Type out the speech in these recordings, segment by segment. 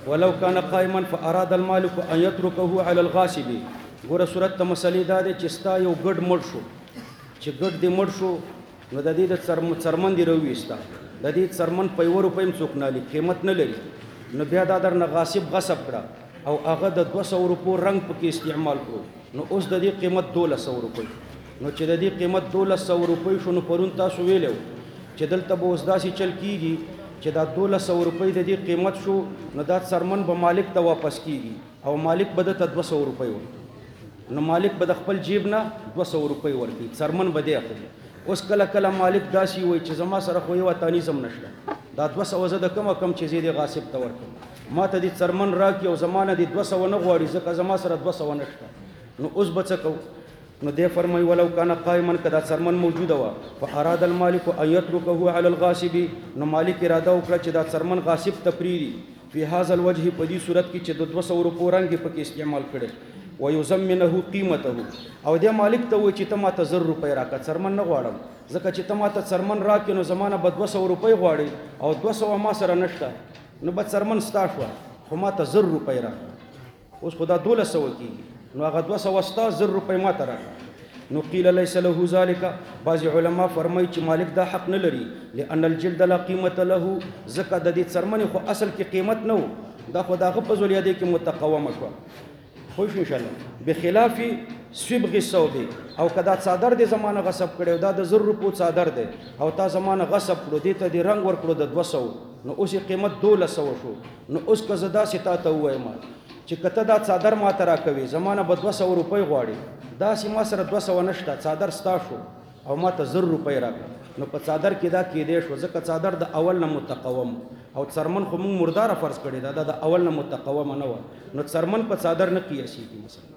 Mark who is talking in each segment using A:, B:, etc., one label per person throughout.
A: ولو كان قائما فاراد المالك ان يتركه على الغاصب. ګوره صورت ته مسلې دا دی چې ستا یو ګډ مړ شو، چې ګډ دې مړ شو نو د دې د څرمن دې راوویسته، د دې څرمن په 1 روپۍ هم څوک نه لي، قیمت نه لري، نو بیا دا درنه غاصب غصب کړه او هغه د 200 روپو رنګ پکې استعمال کړو، نو اوس د دې قیمت 1200 روپۍ. نو چې د دې قیمت 1200 روپۍ شو نو پرون تاسو ویلو چې دلته به اوس داسې چل کیږي چې دا 1200 روپۍ د دې قیمت شو نو دا څرمن به مالک ته واپس کیږي او مالک به دته 200 روپۍ ورکړي، نو مالک به د خپل جیب نه 200 روپۍ ورکړي، څرمن به دی اخلي. اوس کله کله مالک داسې وایي چې زما سره خو یو تانیزم نشته، دا 200 زه د کم چې زه دې غاصب ته ورکړم، ما ته دې څرمن راکړي او زما نه دې 200 نه غواړي ځکه زما سره 200 نشته. نو اوس به څه کوو؟ نو دی فرمایي ولو کان قائما که دا څرمن موجوده وه فاراد المالک ان یترکه علی الغاصب، نو مالک اراده وکړه چې دا څرمن غاصب ته پرېږدي فی هذا الوجه په دې صورت کې چې د 200 روپو رنګ یې پکې استعمال کړی ویزمنه قیمته، او دی مالک ته وایي چې ته ما ته 1000 روپۍ راکړه، څرمن نه غواړم ځکه چې ته ما ته څرمن راکړې نو زما نه به 200 روپۍ غواړې او 200 ما سره نشته، نو به څرمن ستا شوه خو ما ته 1000 روپۍ راکړه. اوس خو دا 1200 کېږي نو هغه 200 ستا 1000 روپۍ ما ته راکړه. نو قیل لیس له ذلك، بعض علما فرمایي چې مالک دا حق نه لري، لأن الجلد لا قیمت له، ځکه د دې څرمنې خو اصل کې قیمت نه و، دا خو د هغه په ذولیدې کې متقومه شوه. خوش ان شاء الله بخلاف صبغ الثوب، او کدا څادر دې زمانه غصب کړو دا د 1000 روپو څادر دی او تا زمانه غصب کړو دې ته دې رنگ ور کړو د 200، نو اوس قیمت 1200 شو. نو اوس که زدا ستا ته وایم چې کته دا څادر ما ته راکوي زمانه به 200 روپۍ غواړي، دا سیما سره 200 نشته، څادر ستا شو او ما ته 1000 روپۍ راکړه، نو په څادر کې دا کېدې شو ځکه څادر د اول نه متقوم او څرمن خو موږ مرداره فرض کړی دا د اول نه متقومه نه و، نو څرمن په څادر نه قیاسېږي مثلا.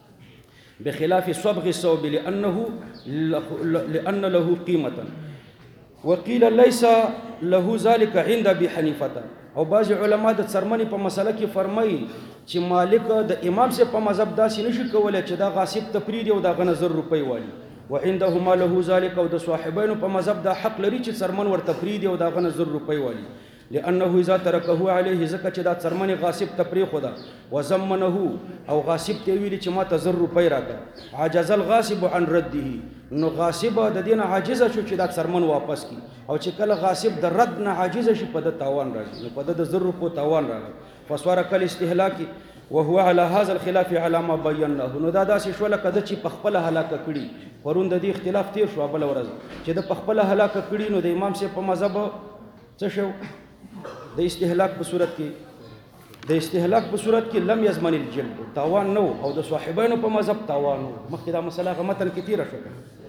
A: بخلاف صبغ الثوب لأن له قیمة. وقیل لیس له ذلك عند ابي حنیفه، او بعض علما د څرمنې په مسله کې فرمایي چې مالک د امام سے په مذهب داسې نشي کولی چې دا غاصب ته پرېږدي او د هغه نه 1000 روپۍ والي، وعندهما له ذلك، او د صاحبینو په مذهب دا حق لري چې څرمن ورته پرېږدي او د هغه نه 1000 روپۍ والي، لأنه اذا تركه عليه، ځکه چې دا څرمن غاصب ته پرېښوده وزمنه او غاصب ته ویلي چې ما ته 1000 روپۍ راکړه، عجز الغاصب عن رده، نو غاصب د دې نه عاجزه شو چې دا څرمن واپس کړي، او چې کله غاصب د رد نه عاجزه شي په د تاوان راځي، نو په د 1000 روپو تاوان راغی. فصار کالاستهلاک وهو على هذا الخلاف على ما بيناه، نو دا داسې شو لکه د چې په خپله هلاکه کړي. پرون د دې اختلاف تیر شو بله ورځ چې د په خپله هلاکه کړي، نو د امام صاحب په مذهب څه شو د استهلاک په صورت کې، د استهلاک په صورت کې لم یضمن الجلد، تاوان نو، او د صاحبینو په مذهب تاوان نو. مخکې دا مسله هغه متن کې تیره شوه.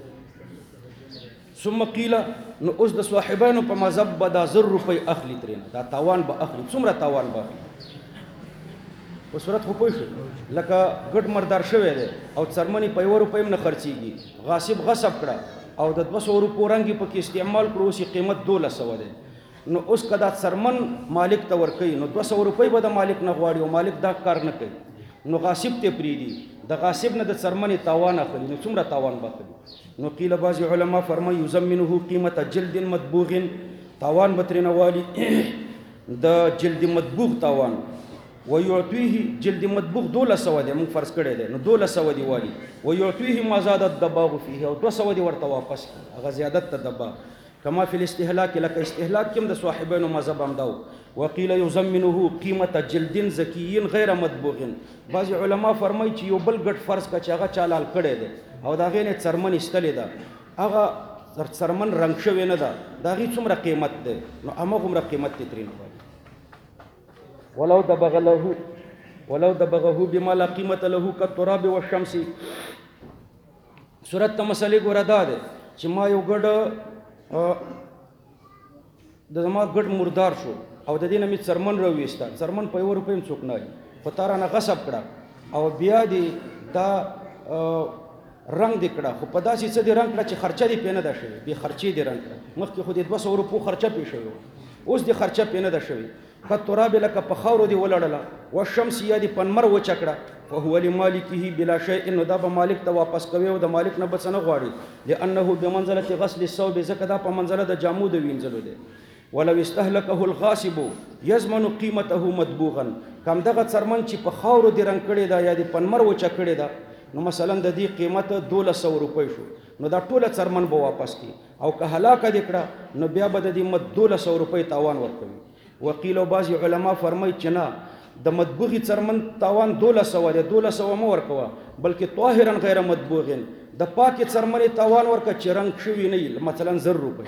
A: ثم قیل، نو اوس د صاحبینو په مذهب به دا 1000 روپۍ اخلي ترېنه، دا تاوان به اخلي. څومره تاوان به اخلي په صورت خو پوه شو لکه ګډ مردار شوی دی او څرمنې په 1 روپۍ هم نه خرڅېږي، غاصب غصب کړه او د 200 روپو رنګ یې پکې استعمال کړو، اوس یې قیمت 1200 دی. نو اوس که دا څرمن مالک ته ورکوي نو 200 روپۍ به د مالک نه غواړي او مالک دا کار نه کوي، نو غاصب ته پرېږدي، د غاصب نه د څرمنې تاوان اخلي، نو څومره تاوان به اخلي؟ نو قیل بعض علما فرمایي یزمنه قیمت جلد مطبوغ، تاوان به ترېنه والي د جلد مطبوغ تاوان، ويعطيه جلد مطبوغ 1200 دی، موږ فرض کړی دی، نو 1200 دی والي، ويعطيه ما زاد الدباغ فيه، او 200 دی ورته واپس هغه زیادت ته دباغ، کما فی الاستهلاک، لکه استهلاک کې هم د صاحبینو مذهب هم دا و. وقیل یزمنه قیمت جلد زکی غیر مطبوغ، بعض علما فرمایي چې یو بل ګډ فرض کا چې هغه چالال کړی دی او د هغې نه څرمن ایستلې ده، هغه څرمن رنګ شوې نه ده، د هغې څومره قیمت دی نو هماغومره قیمت یې ترېنه وایي. ولو دبغه بما لا قیمت له کالتراب والشمس. صورت ته مسلې ګوره دا دی چې ما یو ګډ د زما ګډ مردار شو او د دې نه مې څرمن راوویسته، څرمن په 1 روپۍ هم څوک نه وایي، خو تا رانه غصب کړه او بیا دې دا رنګ دې کړه، خو په داسې څه دې رنګ کړه چې خرچه دې پرې نه ده شوې، بې خرچې دې رنګ کړه، مخکې خو دې 200 روپو خرچه پرې شوې وه، اوس دې خرچه پرې نه ده شوې. کالتراب، لکه په خاورو دې ولړله، والشمس، یا دې په لمر وچه کړه، فهو لمالکه بلا شیء، نو دا به مالک ته واپس کوي او د مالک نه به څه نه غواړي، لأنه بمنزلة غسل الثوب، ځکه دا په منزله د جامو د وینځلو دی. ولو استهلكه الغاصب يضمن قیمته مطبوغا کم دغه څرمن چې په خاورو دې رنګ کړې ده یا دې پنمر وچه کړې ده نو مثلا د دې قیمت 1200 روپۍ شو نو دا ټوله څرمن به واپس کړي او که هلاکه دې کړه نو بیا به د دې 1200 روپۍ تاوان ورکوي. وقیل او بعضې علما فرمایي چې نه د مطبوغي څرمن تاوان 1200 دی 1200 مه ورکوه بلکې طاهرا غیر مطبوغ د پاکې څرمنې تاوان ورکه چې رنګ شوي نه وي مثلا 1000 روپۍ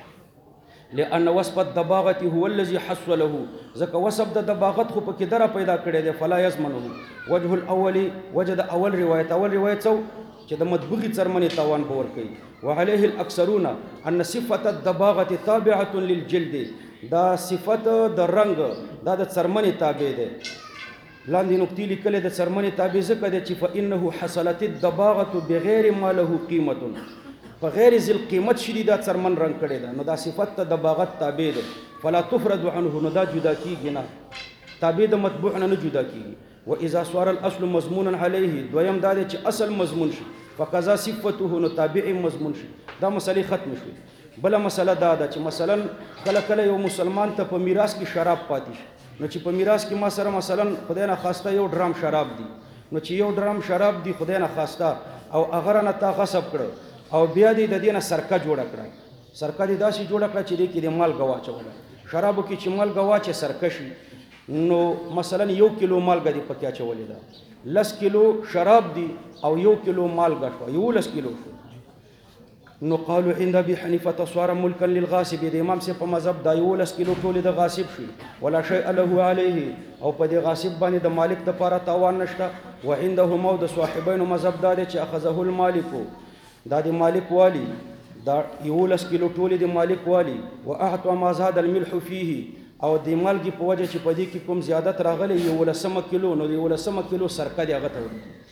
A: لأن وصف الدباغة هو الذي حصله ځکه وصف د دباغت خو پکې دره پیدا کړی دی فلا یضمنه وجه الاول وجه د اول روایت څو چې د مطبوغي څرمنې تاوان به ورکوي. وعليه الاکثرون ان صفة الدباغة تابعة للجلد دا صفت د رنګ دا د څرمنې تابع دی. لاندې نقطې لیکلې د څرمنې تابع ځکه دی چې فإنه حصلت الدباغة بغیر ما له قیمة په غیر ذی القیمت شدی دا څرمن رنګ کړی ده نو دا صفت د دباغت تابع ده فلا تفرد عنه نو دا جدا کیږي نه تابع د مطبوع نه جدا کیږي. واذا صار الاصل مضمونا عليه دویم دا دی چې اصل مضمون شي فقضا صفته نو تابع مضمون شي دا مسلې ختم شي. بل مسله دا ده چې مثلا کله کله یو مسلمان ته په میراث کې شراب پاتې شي نو چې په میراث کې ما سره مثلا خدای نه خواسته یو ډرام شراب دی نو چې یو ډرام شراب دی خدای نه خواسته او هغه نه تا غصب کړ او بیا دې د دې نه سرکه جوړه کړه سرکه دې داسې جوړه کړه چې دې کې د مالګه واچوله شرابو کې چې مالګه واچې سرکه شي نو مثلا 1 کیلو مالګه دې پکې اچولې ده 10 کیلو شراب دی او 1 کیلو مالګه شو 11 کیلو شو نو قالوا عند ابي حنيفه صار ملكا للغاصب د امام سے په مذهب دا 11 کیلو ټول د غاصب شي ولا شيء له عليه او په دې غاصب باندې د مالک د لپاره تاوان نشته. وعنده مود صاحبین مذهب دا چې اخذه المالک دا د مالک والی دا 11 کیلو ټول د مالک والی واعطى ما زاد الملح فيه او د مالګي په وجه چې په دې کې کوم زیادت راغلی 11 کیلو نو 11 کیلو سرکه دی هغه ته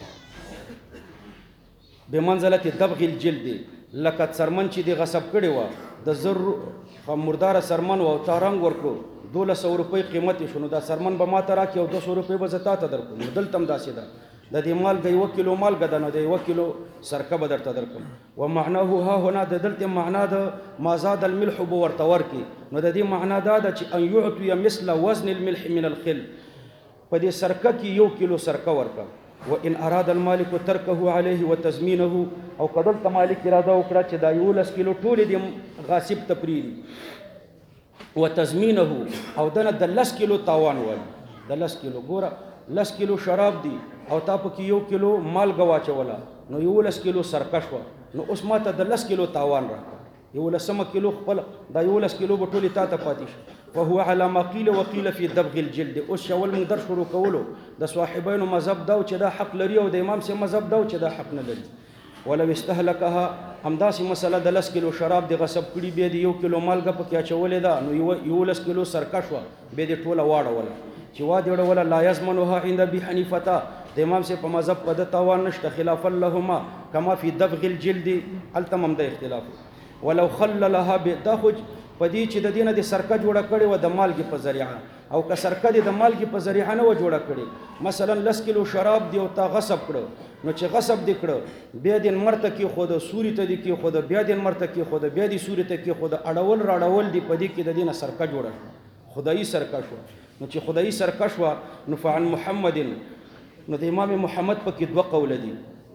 A: بمنزله دبغ الجلد لکه څرمن چې دی غصب کړی و د زر مردار څرمن و تا رنګ ورکړو 1200 روپۍ قیمت شو نو دا څرمن به ما ته راکړي او 200 روپۍ به زه تا ته درکړم نو دلته هم داسې ده د دې مالګه 1 کیلو مالګه ده نو د 1 کیلو سرکه به درته درکړم. ومعناه ها هنا د دلته معنا د ما زاد الملح به ورته ورکړي نو د دې معنا دا ده چې ان يعطي مثل وزن الملح من الخل په دې سرکه کې 1 کیلو سرکه ورکړه. وان اراد المالك تركه عليه وتزمينه او کدل ته مالک اراده وکړه چې دا 11 کیلو ټول دې غاصب تپریدي وتزمينه او دنه د 10 کیلو تاوان ول د 10 کیلو ګوره 10 کیلو شراب دی او تا پکې 1 کیلو مالګه واچوله نو 11 کیلو سرکه شوه نو اوس ماته د 10 کیلو تاوان راکړه 11 کیلو خپل دا 11 کیلو به ټولې تا ته پاتې شي. فهو على ما قيل وقيل في دبغ الجلد اوس شول من در شروع کولو د صاحبینو مذهب دا چې دا حق لري او د امام سي مذهب دا چې دا حق نه لري. ولو استهلكها همداسې مسله د 10 کیلو شراب د غصب کړي بیا د 1 کیلو مالګه پکې اچولې ده نو 11 کیلو سرکه شوه بیا دې ټوله واړوله چې واړوله لا يضمنها عند ابي حنيفه د امام سے په مذهب په د تاوان نشته خلاف لهما کما فی دبغ الجلد التمم د اختلاف. ولو خللها بدخج پدې چې د دینه د سرکه جوړه کړي و د مالګي په ذریعہ او که سرکه د مالګي په ذریعہ نه و جوړه کړي مثلا 10 کیلو شراب دی او تا غصب کړو نو چې غصب دی کړو بیا د مرته کې خود سوري ته دی کې خود بیا د مرته کې خود بیا د سوري ته کې خود اړول راړول دی پدې کې د دینه سرکه جوړه خدایي سرکه شو نو چې خدایي سرکه شو نو فعن محمد نو د امام محمد په کې 2 قول دي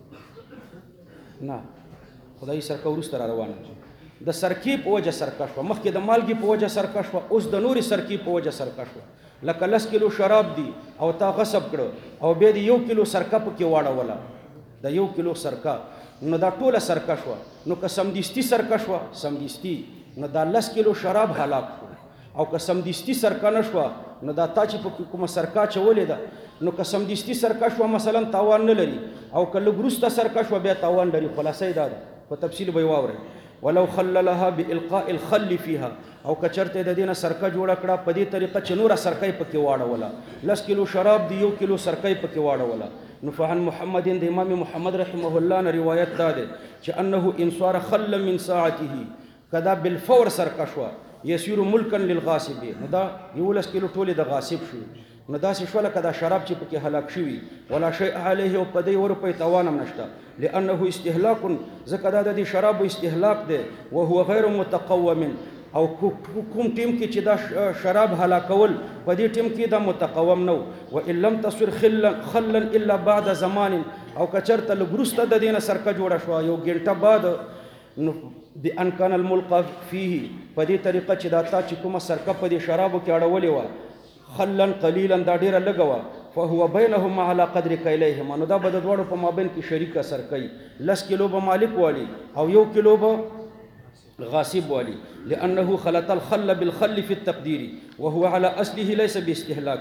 A: نه خدایي سرکه ورسته را روانه د سرکی په وجه سرکه شو مخکې د مالګي په وجه سرکه شو اوس د نوري سرکی په وجه سرکه شو لکه 10 کیلو شراب دی او تا غصب کړو او بیا د 1 کیلو سرکه پکې واړوله د 1 کیلو سرکه نو دا ټوله سرکه شو نو که سمدستی سرکه شو سمدستی نو دا 10 کیلو شراب هلاک شو او که سمدستی سرکه نشو نو دا تا چې په کومه سرکه چولې ده نو که سمدستی سرکه شو مثلا تاوان نه لري او که لګروسته سرکه شو بیا تاوان لري خلاصې دا په تفصیل به واورئ. ولو خللها بالقاء الخل فيها او کچرته د دینه سرکه جوړه کړه په دې طریقه چې نور سرکه پکې واړوله 10 کیلو شراب دی 1 کیلو سرکه پکې واړوله. نو فعن محمد د امام محمد رحمه الله نه روایت ده چې انه ان صار خل من ساعته کدا بالفور سرکه شو يسير ملكا للغاصب نو دا 11 کیلو ټول د غاصب شو نو داسې شو لکه دا شراب چې پکې هلاک شوي ولا شيء عليه او په دې ورپې تاوان هم نشته لانه استهلاك ځکه دا د شراب استهلاک دی وهو غیر متقوم او کوم ټیم کې چې دا شراب هلاکول په دې ټیم کې دا متقوم نو و ان لم تصر خلا الا بعد زمان او کچرته لګروسته د دینه سرکه جوړه شو یو ګنټه بعد نو بان كان الملقى فيه په دې طریقه چې دا تا چې کومه سرکه په دې شرابو کې اړولې و خلا قليلا دا ډیره لګوا فهو بينهما على قدر كيليهما نو دا به د دواړو په مابین کې شریکه سرکۍ 10 کیلو به مالک والی او 1 کیلو به غاصب والی لأنه خلط الخل بالخل في التقدير وهو على أصله ليس باستهلاك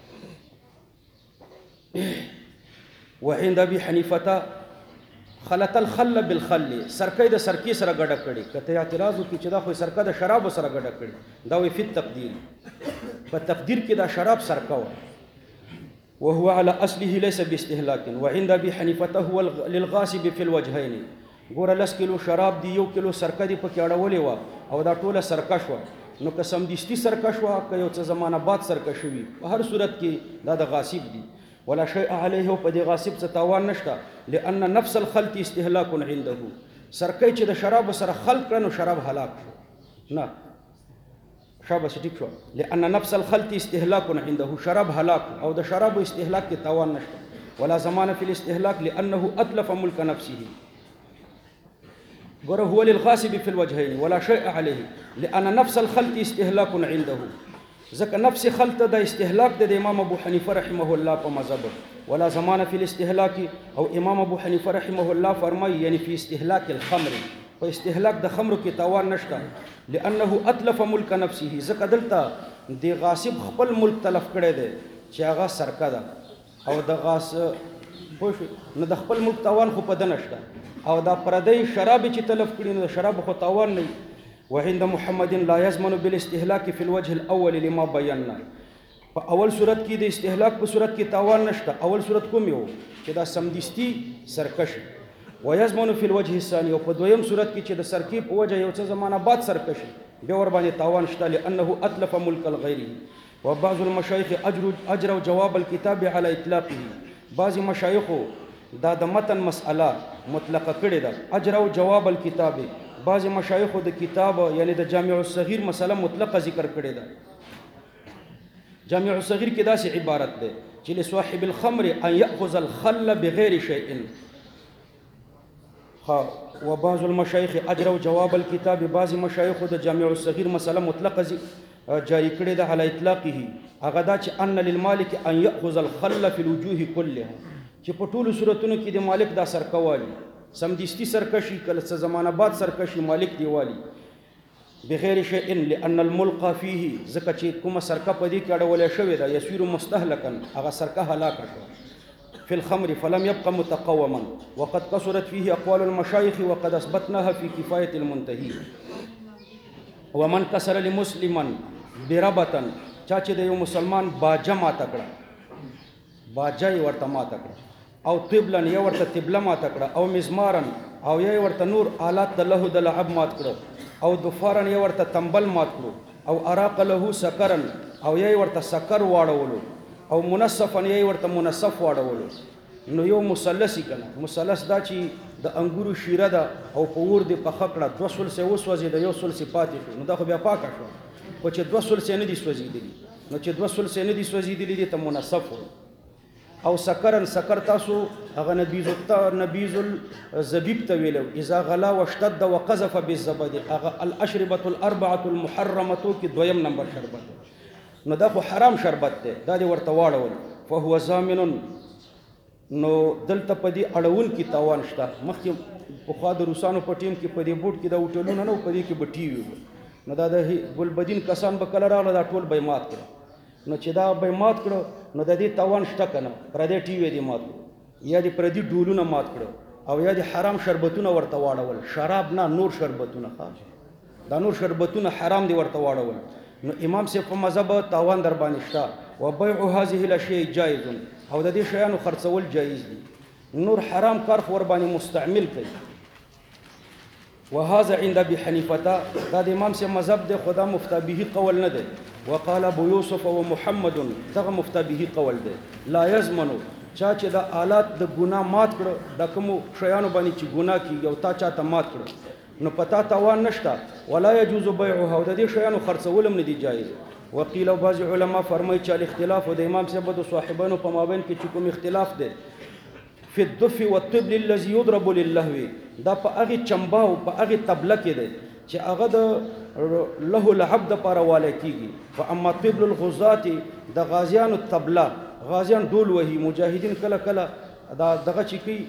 A: وعند أبي حنيفة خلط الخل بالخل سرکۍ د سرکې سره ګډه کړي کته اعتراض وکړي چې دا خو سرکه د شراب سره ګډه کړي دا وی فی التقدیر په تقدیر کې دا شراب سرکه و وهو على اصله ليس باستهلاك وعند ابي حنيفه هو للغاصب في الوجهين ګوره 10 کیلو شراب دی 1 کیلو سرکه دی پکې اړولې و او دا ټوله سرکه شو نو قسم دستی سرکه شو که یو څه زمانہ بعد سرکه شوی په هر صورت کې دا د غاصب دی ولا شيء عليه په دې غاصب څه تاوان نشته لأن نفس الخلط استهلاك عنده سرکه چې د شراب سره خلط کړنو شراب هلاک شو نه شابه ټیک شو لأن نفس الخلط استهلاك عنده شراب هلاك او د شراب استهلاك کې تاوان نشته ولا زمان في الاستهلاك لأنه أتلف ملك نفسه ګوره هو للغاصب في الوجهين ولا شيء عليه لأن نفس الخلط استهلاك عنده ځکه نفس خلط د استهلاک د امام ابو حنیفه رحمه الله په مذهب ولا زمان في الاستهلاك او امام ابو حنیفه رحمه الله فرمایي یعنی في استهلاك الخمر په استهلاک د خمرو کې تاوان نشته لأنه أتلف ملک نفسه ځکه دلته د غاصب خپل ملک تلف کړی دی چې هغه سرکه ده او د غاصب نو د خپل ملک تاوان خو په ده نشته او دا پردی شراب چې تلف کړي نو د شراب خو تاوان نه وعند محمد لا يزمن بالاستهلاك في الوجه الاول لما بينا په اول صورت کې د استهلاک په صورت کې تاوان نشته اول صورت کوم یو چې دا سمدستی سرکش ويزمن في الوجه الثاني او په دویم صورت کې چې د سرکی په وجه یو څه زمانہ بعد سرکش به ور باندې تاوان شته لانه اتلف ملك الغير وبعض المشايخ اجروا جواب الكتاب على اطلاقه بعض مشایخ دا د متن مسأله مطلقه کړې ده اجروا جواب الكتاب بعض مشایخ د کتاب یعنی د جامع الصغیر مسله مطلقه ذکر کړې ده جامع الصغیر کې داسې عبارت ده چې لصاحب الخمر ان ياخذ الخل بغیر شيء وبعض المشايخ اجروا جواب الكتاب بعض مشایخ د جامع الصغیر مسله مطلقه جاری کړې ده علی اطلاقه هغه دا چې ان للمالک ان ياخذ الخل في الوجوه كلها چې په ټولو صورتونو کې د مالک دا سرکوالي سمدستی سرکشی کله څه زمانہ بعد سرکشی مالک دیوالی بغیر شيء لأن الملقى فيه ځکه چې کومه سرکه په دې کې اړولې شوې ده يسير مستهلكا هغه سرکه هلاک شو في الخمر فلم يبقى متقوما وقد قصرت فيه أقوال المشايخ وقد أثبتناها في كفاية المنتهي ومن كسر لمسلما بربة چا چې د یو مسلمان باجه ماته کړه باجه یې ورته ماته کړه او طبلن یې ورته طبله ماته کړه او مزمارن او یې ورته نور آلات د له د لعب مات کړه او دفارن یې ورته تنبل مات کړو او اراق له سکرن او یې ورته سکر واړولو او منصفن یې ورته منصف واړولو نو یو مثلثی کنه مثلث دا چې د انګورو شیره ده او په ور دی په خکړه 2 سلسه وسوځي د یو سلسه پاتې شو نو دا خو بیا پاکه شو او چې 2 سلسه نه دي سوځېدلي نو چې 2 سلسه نه دي سوځېدلي دي ته منصف او سکرن سکر تاسو هغه نبیذ الزبیب ته ویلو اذا غلا واشتد وقذف بالزبد هغه الاشربه الاربعه المحرمه کې دویم نمبر شربت نو دا خو حرام شربت دی دا دی ورته واړول فهو ضامن نو دلته په دې اړون کې تاوان شته مخکې په خوا د روسانو په ټیم کې په دې بوټ کې دا هوټلونه نه په دې کې به ټي وي نو دا د ګلبدین کسان به کله راغله دا ټول به یې مات کړه نو چې دا به یې مات کړه نو د دې تاوان شته که نه پردی ټي وی دې مات کړو یا د پردي ډولونه مات کړه او یا د حرام شربتونه ورته واړول شراب نه نور شربتونه دا نور شربتونه حرام دي ورته واړول نو امام صاحب په مذهب تاوان در باندې شته وبيع هذه الاشياء جائز او د دې شیانو خرڅول جایز دي نور حرام کار ور باندې مستعمل کوي وهذا عند ابي حنيفه دا د امام صاحب مذهب د خدا مفتى به قول نه دی وقال ابو يوسف ومحمد دغه مفتى به قول دی لا يزمنو چا چې د آلات د ګناه مات کړو د کوم شیانو باندې چې ګناه کیږي او تا چاته مات کړو نو پتا تاوان نشته ولا يجوز بيعها او د دې شیانو خرڅول هم نه دي جایز. وقیل او بعض علما فرمایي چې الاختلاف د امام صاحب د صاحبانو په مابین کې چې کوم اختلاف دی فی الدف والطبل الذي يضرب للهو، دا په هغه چمبا او په هغه طبله کې دی چې هغه د له لعب د پاره والی کیږي. فاما طبل الغزات د غازیانو طبله، غازیان ډول وهي، مجاهدین کله کله دا دغه چې کوي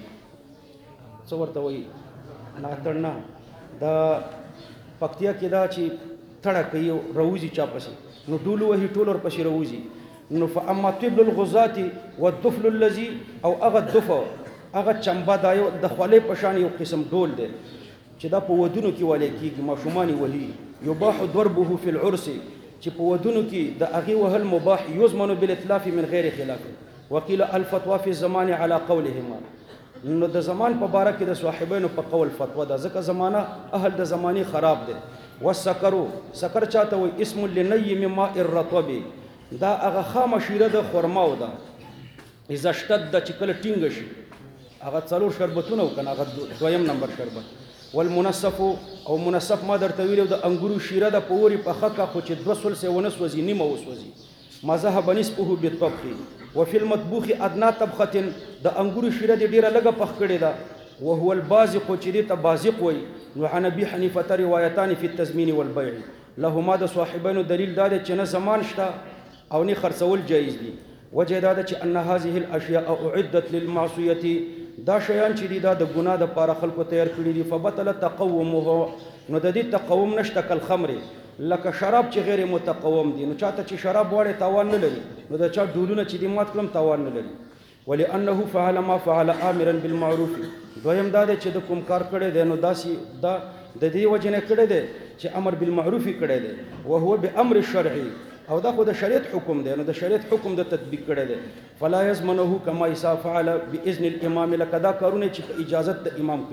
A: څه ورته وایي ناتړ نه، دا پکتیا کې دا چې تړه کوي روزي چا پسې نو ډول وهي ټول ور پسې روزي. نو فاما طبل الغزات والدفل الذي او هغه دفع هغه چمبا دا یو د خولې په شان یو قسم ډول دی چې دا په ودونو کې والی کېږي، ماشومان یې وهي. یباح ضربه فی العرس، چې په ودونو کې د هغې وهل مباح، یضمن بالاتلاف من غیر خلاف. وقیل الفتوا فی الزمان علی قولهما، نو د زمان په باره کې د صاحبینو په قول فتوا ده، ځکه زمانه اهل د زمانې خراب دی. والسکرو، سکر چاته وایي اسم لنی من ماء الرطب، دا هغه خامه شیره د خرماو ده. اذا اشتد چې کله ټینګه شي هغه څلور شربتونه وکنه، هغه دویم نمبر شربت. والمنصف او منصف ما درته ویلو د انګورو شیره د پوري په خکه خو چې 2 سلسه ونسوځي نیمه وسوځي. ما ذهب نسبه بالطبخ وفي المطبوخ ادنى طبخه، د انګورو شیره د ډیره لګه پخ کړي ده. وهو البازق، چې دې ته بازق وایي. نو عن ابي حنيفه روایتان في التزمين والبيع، لهما د صاحبینو دلیل دا دی چې نه زمان شته او نه خرڅول جایز دي. وجه دا ده چې ان هذه الاشياء اعدت للمعصيه، دا شیان چې دي دا د ګناه د پاره خلکو تیار کړي دي. فبطل تقومه، نو د دې تقوم نشته کل خمر، لکه شراب چې غیر متقوم دي. نو چاته چې شراب واړي تاوان نه لري، نو د چا ډولونه چې دي مات کړم تاوان نه لري. ولانه فعل ما فعل امرا بالمعروف، دویم دا دی چې د کوم کار کړی دی نو داسې دا د دې وجه نه کړی دی چې امر بالمعروف کړی دی، وهو بامر شرعي، او دا خو د شریعت حکم دی، نو د شریعت حکم د تطبیق کړی دی. فلا یضمنه کما اذا فعل باذن الامام، لکه دا کارونه چې په اجازت د امام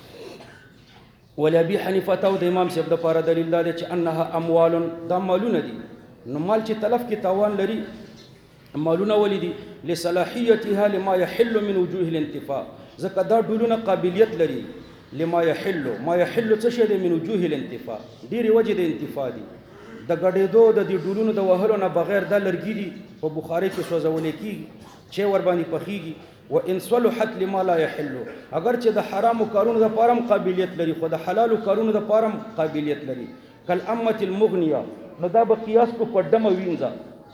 A: کړي. ولابي حنیفه او د امام صاحب د پاره دلیل دا دی چې انها اموال، دا مالونه دي. نو مال چې تلف کې تاوان لري، مالونه ولې دي؟ لصلاحیتها لما يحل من وجوه الانتفاع، ځکه دا ډولونه قابلیت لري. لما يحل، ما يحل څه شی دی؟ من وجوه الانتفاع، ډېرې وجې د انتفاع دي. د ګډېدو د دې ډولونو د وهلو نه بغیر دا لرګي دي په بخاري کې سوځولې کېږي، چې ور باندې پخېږي. وان صلحت لما لا يحل، اگر چې د حرامو کارونو د پاره قابلیت لري خو د حلالو کارونو د پاره قابلیت لري. کالامه المغنیه، نو دا به قیاس کو په ډمه وینځه،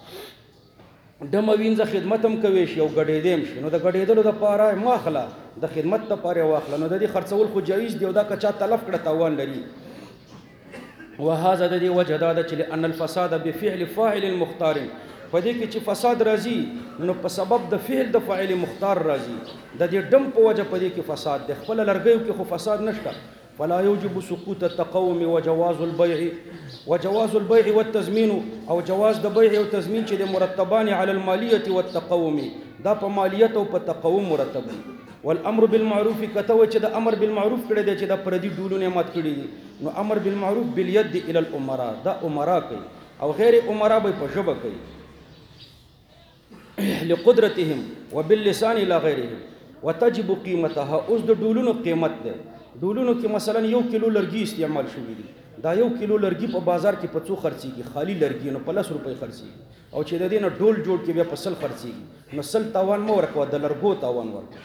A: ډمه وینځه خدمت هم کوي شي او ګډېدم شي، نو د ګډېدلو د پاره ماخله د خدمت د پاره واخله، نو د دې خرڅول خو جایز دی او دا کچا تلف کړه تاوان لري. وهذا د دې وجه دا ده چې لأن الفساد بفعل فاعل مختار، په دې کې چې فساد راځي نو په سبب د فعل د فاعل مختار راځي. د دې ډم په وجه په دې کې فساد دی، خپل لرګیو کې خو فساد نشته. فلا يوجب سقوط التقوم وجواز البيع، وجواز البيع والتزمين، او جواز د بيع او تزمین چې د مرتبان على الماليه والتقوم، دا په مالیت او په تقوم مرتب دي. والامر بالمعروف، کته چې د امر بالمعروف کړي دی چې د پردي ډولونه مات کړي دي، نو امر بالمعروف باليد الى الامراء، دا امراء کوي او غیر امراء به په ژبه کوي. لقدرتهم وباللسان الى غيرهم وتجب قيمتها، اوس د ډولونو قیمت ده. ډولونو کې مثلا 1 کیلو لرګي استعمال شوی دی، دا 1 کیلو لرګي په بازار کې په څو خرڅيږي؟ خالی لرګي نو په 10 روپۍ خرڅيږي، او چې د دې نه ډول جوړ کې بیا په 100 خرڅيږي، نو 100 تاوان مو ورکوه، د لرګو تاوان ورکوه.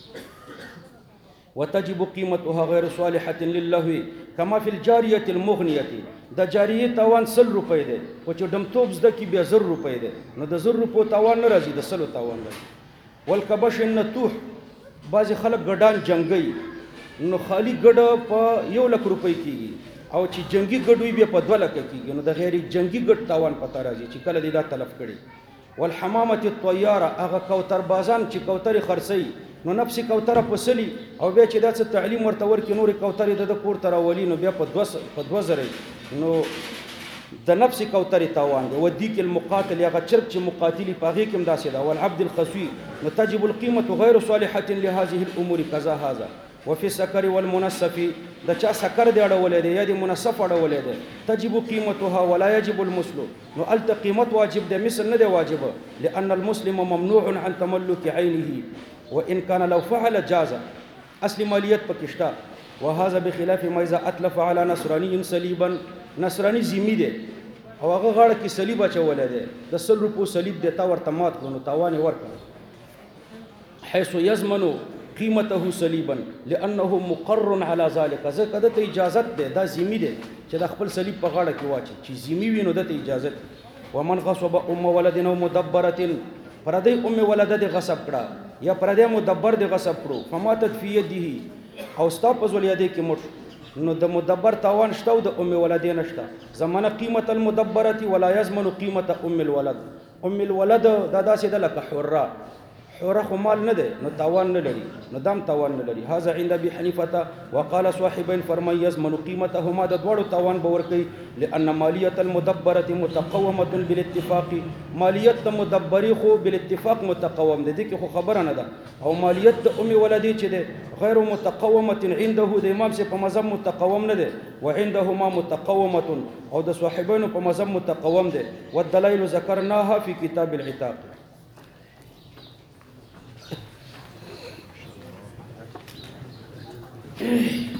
A: وتجب قيمتها غير صالحه لله كما في الجاريه المغنيه، د جاریه تاوان 100 روپۍ دی، او چې ډمتوب زده کې بیا 1000 روپۍ دی، نو د 1000 روپو تاوان نه راځي، د 100 تاوان راځي. والکبش النتوح، بعض خلک ګډان جنگي، نو خالی ګډ په 1 لک روپۍ کېږي، او چې جنگي ګډ وي بیا په 2 لک کېږي، نو د غیر جنگي ګډ تاوان پته راځي چې کله دې دا تلف کړي. والحمامه الطياره، هغه کوتر بازان چې کوترې خرڅي، نو نفس کوتره پسلی او بیا چې دا څه تعلیم ورته ورکړي نور کوترې د کور ته راولي، نو بیا په 2000 نو د نفس کوترې تاوان دی. ودیک المقاتل، هغه چرګ چې مقاتلی په هغې کې هم داسې ده. والعبد الخصوي، نو تجب القیمة غیر صالحة لهذه الامور کذا هذا. وفي السكر والمنصف، د چا سکر دی اړولی دی یا د منصف اړولی دی، تجب قیمتها ولا یجب المثل، نو الته قیمت واجب دی، مثل نه دی واجب. لأن المسلم ممنوع عن تملك عینه وان كان لو فعل جاز، اصل مالیت پکې شته، وهذا بخلاف ما اذا اتلف على نصراني صليبا نصراني ذمي دی او هغه غاړه کې صلیب اچولی دی د 100 روپو صلیب دی تا ورته مات کړو نو تاوان یې ورکړه حيث يضمن قیمته صلیبا لانه مقر على ذلك ځکه دته اجازت دی دا ذمي دی چې د خپل صلیب په غاړه کې واچي چې ذمي وي نو دته اجازت. ومن غصب ولد او مدبره پردی ولد دی غصب کړه یا پردی مدبر دی غصب کړو فماتت في يده او ستا په زولیدې کې مړ نو د مدبر تاوان شته او د ولدې نشته. زمانه قیمت المدبره ولا يضمن قیمت الولد. الولد دا داسې ده لکه حره خو مال نه دی نو تاوان نه لري نو دام تاوان نه لري. هذا عند ابي حنیفه وقال صاحبين فرمى يضمن قیمتهما د دوړو تاوان به ورکوي لان مالیه المدبره متقومه بالاتفاق مالیت د مدبری خو بالاتفاق متقوم دی دغه خو خبره نه ده او مالیت د ولدی چې ده غیر متقومه عنده د امام سے په مذهب متقوم نه ده وعندهما متقومه او د صاحبین په مذهب متقوم ده. والدلائل ذكرناها في كتاب العتاق.